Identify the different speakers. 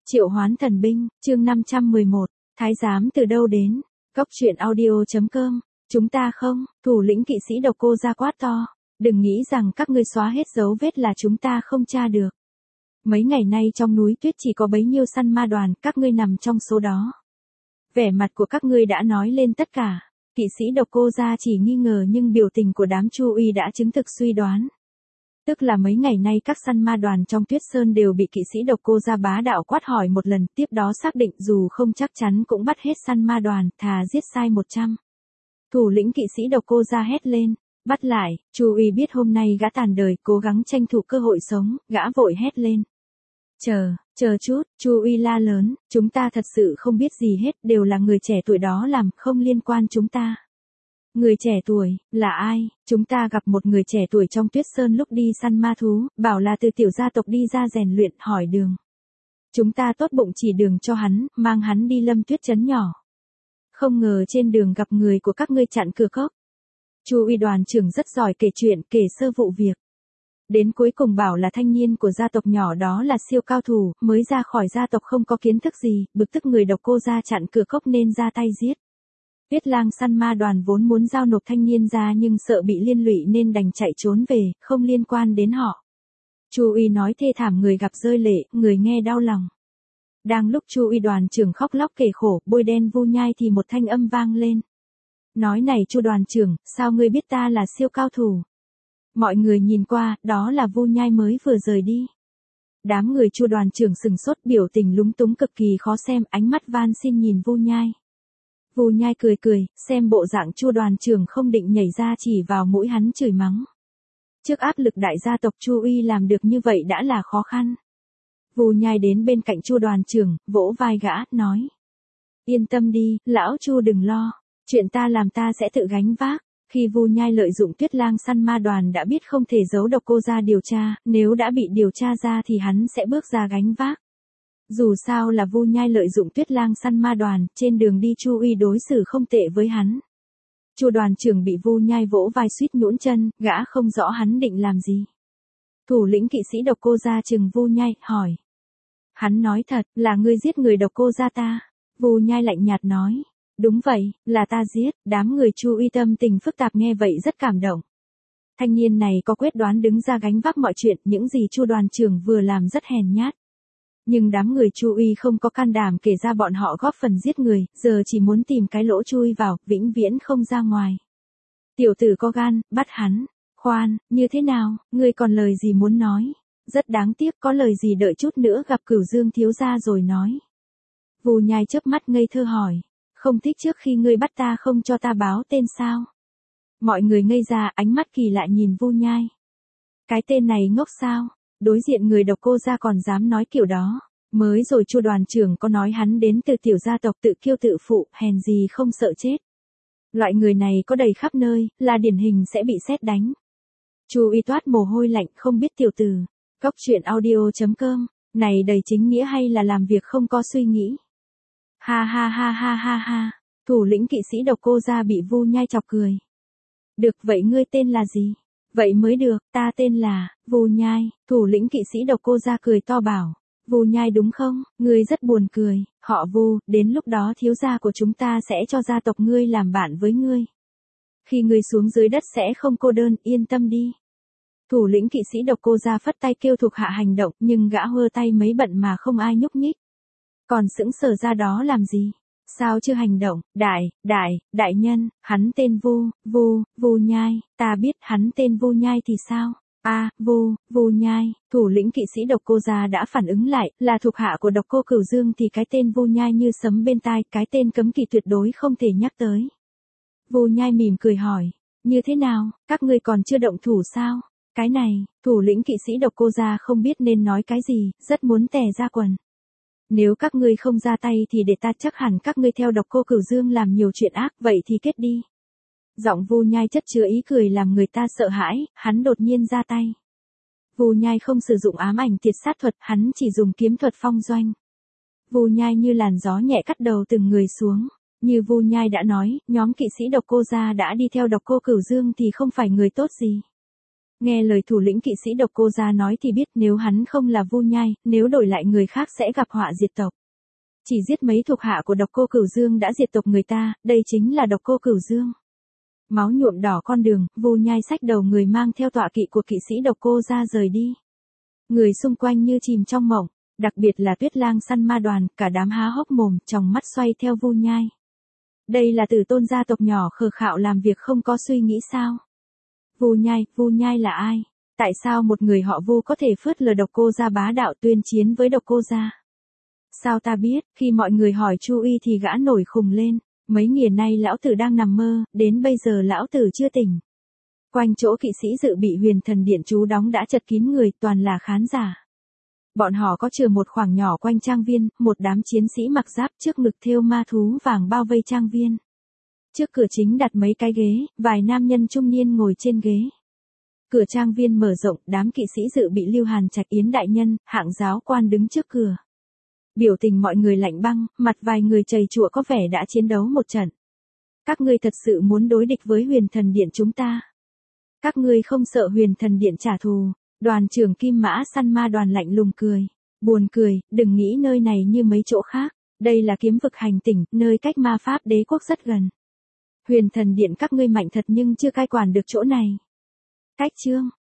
Speaker 1: Triệu Hoán Thần Binh, chương 511, Thái giám từ đâu đến? Góc truyện audio.com. Chúng ta không, thủ lĩnh kỵ sĩ Độc Cô ra quát to. Đừng nghĩ rằng các ngươi xóa hết dấu vết là chúng ta không tra được. Mấy ngày nay trong núi tuyết chỉ có bấy nhiêu săn ma đoàn, các ngươi nằm trong số đó. Vẻ mặt của các ngươi đã nói lên tất cả. Kỵ sĩ Độc Cô ra chỉ nghi ngờ nhưng biểu tình của đám Chu Uy đã chứng thực suy đoán. Tức là mấy ngày nay các săn ma đoàn trong Tuyết Sơn đều bị kỵ sĩ Độc Cô ra bá đạo quát hỏi một lần, tiếp đó xác định dù không chắc chắn cũng bắt hết săn ma đoàn, thà giết sai 100. Thủ lĩnh kỵ sĩ Độc Cô ra hét lên, bắt lại. Chu Uy biết hôm nay gã tàn đời, cố gắng tranh thủ cơ hội sống, gã vội hét lên. Chờ chút, Chu Uy la lớn, chúng ta thật sự không biết gì hết, đều là người trẻ tuổi đó làm, không liên quan chúng ta. Người trẻ tuổi, là ai? Chúng ta gặp một người trẻ tuổi trong Tuyết Sơn lúc đi săn ma thú, bảo là từ tiểu gia tộc đi ra rèn luyện, hỏi đường. Chúng ta tốt bụng chỉ đường cho hắn, mang hắn đi Lâm Tuyết trấn nhỏ. Không ngờ trên đường gặp người của các ngươi chặn cửa cốc. Chu Uy đoàn trưởng rất giỏi kể chuyện, kể sơ vụ việc. Đến cuối cùng bảo là thanh niên của gia tộc nhỏ đó là siêu cao thủ, mới ra khỏi gia tộc không có kiến thức gì, bực tức người Độc Cô ra chặn cửa cốc nên ra tay giết. Tuyết Lang săn ma đoàn vốn muốn giao nộp thanh niên ra nhưng sợ bị liên lụy nên đành chạy trốn về, không liên quan đến họ. Chu Uy nói thê thảm, người gặp rơi lệ, người nghe đau lòng. Đang lúc Chu Uy đoàn trưởng khóc lóc kể khổ, bôi đen vu nhai thì một thanh âm vang lên. Nói này Chu đoàn trưởng, sao ngươi biết ta là siêu cao thủ? Mọi người nhìn qua, đó là vu nhai mới vừa rời đi. Đám người Chu đoàn trưởng sừng sốt, biểu tình lúng túng cực kỳ khó xem, ánh mắt van xin nhìn vu nhai. Vu nhai cười, xem bộ dạng Chu đoàn trưởng không định nhảy ra chỉ vào mũi hắn chửi mắng. Trước áp lực đại gia tộc Chu Uy làm được như vậy đã là khó khăn. Vu nhai đến bên cạnh Chu đoàn trưởng, vỗ vai gã, nói. Yên tâm đi, lão Chu đừng lo, chuyện ta làm ta sẽ tự gánh vác. Khi Vu nhai lợi dụng Tuyết Lang săn ma đoàn đã biết không thể giấu Độc Cô ra điều tra, nếu đã bị điều tra ra thì hắn sẽ bước ra gánh vác. Dù sao là Vu nhai lợi dụng Tuyết Lang săn ma đoàn, trên đường đi Chu Uy đối xử không tệ với hắn. Chu đoàn trưởng bị Vu nhai vỗ vai suýt nhũn chân, gã không rõ hắn định làm gì. Thủ lĩnh kỵ sĩ Độc Cô ra chừng Vu nhai, hỏi. Hắn nói thật, là ngươi giết người Độc Cô ra ta. Vu nhai lạnh nhạt nói. Đúng vậy, là ta giết. Đám người Chu Uy tâm tình phức tạp nghe vậy rất cảm động. Thanh niên này có quyết đoán đứng ra gánh vác mọi chuyện, những gì Chu đoàn trưởng vừa làm rất hèn nhát. Nhưng đám người Chu Uy không có can đảm kể ra bọn họ góp phần giết người, giờ chỉ muốn tìm cái lỗ chui vào, vĩnh viễn không ra ngoài. Tiểu tử có gan, bắt hắn. Khoan, như thế nào, ngươi còn lời gì muốn nói? Rất đáng tiếc, có lời gì đợi chút nữa gặp Cửu Dương thiếu gia rồi nói. Vu nhai chớp mắt ngây thơ hỏi. Không thích trước khi ngươi bắt ta không cho ta báo tên sao? Mọi người ngây ra, ánh mắt kỳ lạ nhìn Vu nhai. Cái tên này ngốc sao? Đối diện người Độc Cô ra còn dám nói kiểu đó. Mới rồi Chu đoàn trưởng có nói hắn đến từ tiểu gia tộc tự kiêu tự phụ, hèn gì không sợ chết. Loại người này có đầy khắp nơi, là điển hình sẽ bị sét đánh. Chu Uy toát mồ hôi lạnh, không biết tiểu tử. Góc truyện audio.com, này đầy chính nghĩa hay là làm việc không có suy nghĩ? Ha, thủ lĩnh kỵ sĩ Độc Cô ra bị Vu nhai chọc cười. Được, vậy ngươi tên là gì? Vậy mới được, ta tên là Vu nhai. Thủ lĩnh kỵ sĩ Độc Cô ra cười to bảo. Vu nhai đúng không? Ngươi rất buồn cười. Họ Vu, đến lúc đó thiếu gia của chúng ta sẽ cho gia tộc ngươi làm bạn với ngươi. Khi ngươi xuống dưới đất sẽ không cô đơn, yên tâm đi. Thủ lĩnh kỵ sĩ Độc Cô ra phất tay kêu thuộc hạ hành động, nhưng gã hơ tay mấy bận mà không ai nhúc nhích. Còn sững sờ ra đó làm gì? Sao chưa hành động? Đại nhân, hắn tên Vu nhai, ta biết hắn tên Vu nhai thì sao? Vu nhai, thủ lĩnh kỵ sĩ Độc Cô ra đã phản ứng lại, là thuộc hạ của Độc Cô Cửu Dương thì cái tên Vu nhai như sấm bên tai, cái tên cấm kỵ tuyệt đối không thể nhắc tới. Vu nhai mỉm cười hỏi, như thế nào, các ngươi còn chưa động thủ sao? Cái này, thủ lĩnh kỵ sĩ Độc Cô ra không biết nên nói cái gì, rất muốn tè ra quần. Nếu các ngươi không ra tay thì để ta, chắc hẳn các ngươi theo Độc Cô Cửu Dương làm nhiều chuyện ác, vậy thì kết đi. Giọng Vu nhai chất chứa ý cười làm người ta sợ hãi, hắn đột nhiên ra tay. Vu nhai không sử dụng ám ảnh tiệt sát thuật, hắn chỉ dùng kiếm thuật phong doanh. Vu nhai như làn gió nhẹ cắt đầu từng người xuống. Như Vu nhai đã nói, nhóm kỵ sĩ Độc Cô ra đã đi theo Độc Cô Cửu Dương thì không phải người tốt gì. Nghe lời thủ lĩnh kỵ sĩ độc cô gia nói thì biết nếu hắn không là Vu Nhai, nếu đổi lại người khác sẽ gặp họa diệt tộc. Chỉ giết mấy thuộc hạ của độc cô Cửu Dương đã diệt tộc người ta, đây chính là độc cô Cửu Dương. Máu nhuộm đỏ con đường, Vu Nhai xách đầu người mang theo tọa kỵ của kỵ sĩ độc cô gia rời đi. Người xung quanh như chìm trong mộng, đặc biệt là Tuyết Lang săn ma đoàn, cả đám há hốc mồm, tròng mắt xoay theo Vu Nhai. Đây là tử tôn gia tộc nhỏ khờ khạo làm việc không có suy nghĩ sao? Vu Nhai là ai? Tại sao một người họ Vu có thể phớt lờ độc cô gia bá đạo tuyên chiến với độc cô gia? Sao ta biết, khi mọi người hỏi Chu Y thì gã nổi khùng lên, mấy ngày nay lão tử đang nằm mơ, đến bây giờ lão tử chưa tỉnh. Quanh chỗ kỵ sĩ dự bị Huyền Thần Điện trú đóng đã chật kín người, toàn là khán giả. Bọn họ có chừa một khoảng nhỏ quanh trang viên, một đám chiến sĩ mặc giáp trước ngực thêu ma thú vàng bao vây trang viên. Trước cửa chính đặt mấy cái ghế, vài nam nhân trung niên ngồi trên ghế. Cửa trang viên mở rộng, đám kỵ sĩ dự bị Lưu Hàn Trạch Yến đại nhân, hạng giáo quan đứng trước cửa. Biểu tình mọi người lạnh băng, mặt vài người chầy chụa có vẻ đã chiến đấu một trận. Các ngươi thật sự muốn đối địch với Huyền Thần Điện chúng ta? Các ngươi không sợ Huyền Thần Điện trả thù? Đoàn trưởng Kim Mã săn ma đoàn lạnh lùng cười. Buồn cười, đừng nghĩ nơi này như mấy chỗ khác. Đây là kiếm vực hành tỉnh, nơi cách ma pháp đế quốc rất gần. Huyền Thần Điện các ngươi mạnh thật nhưng chưa cai quản được chỗ này. Cách chương.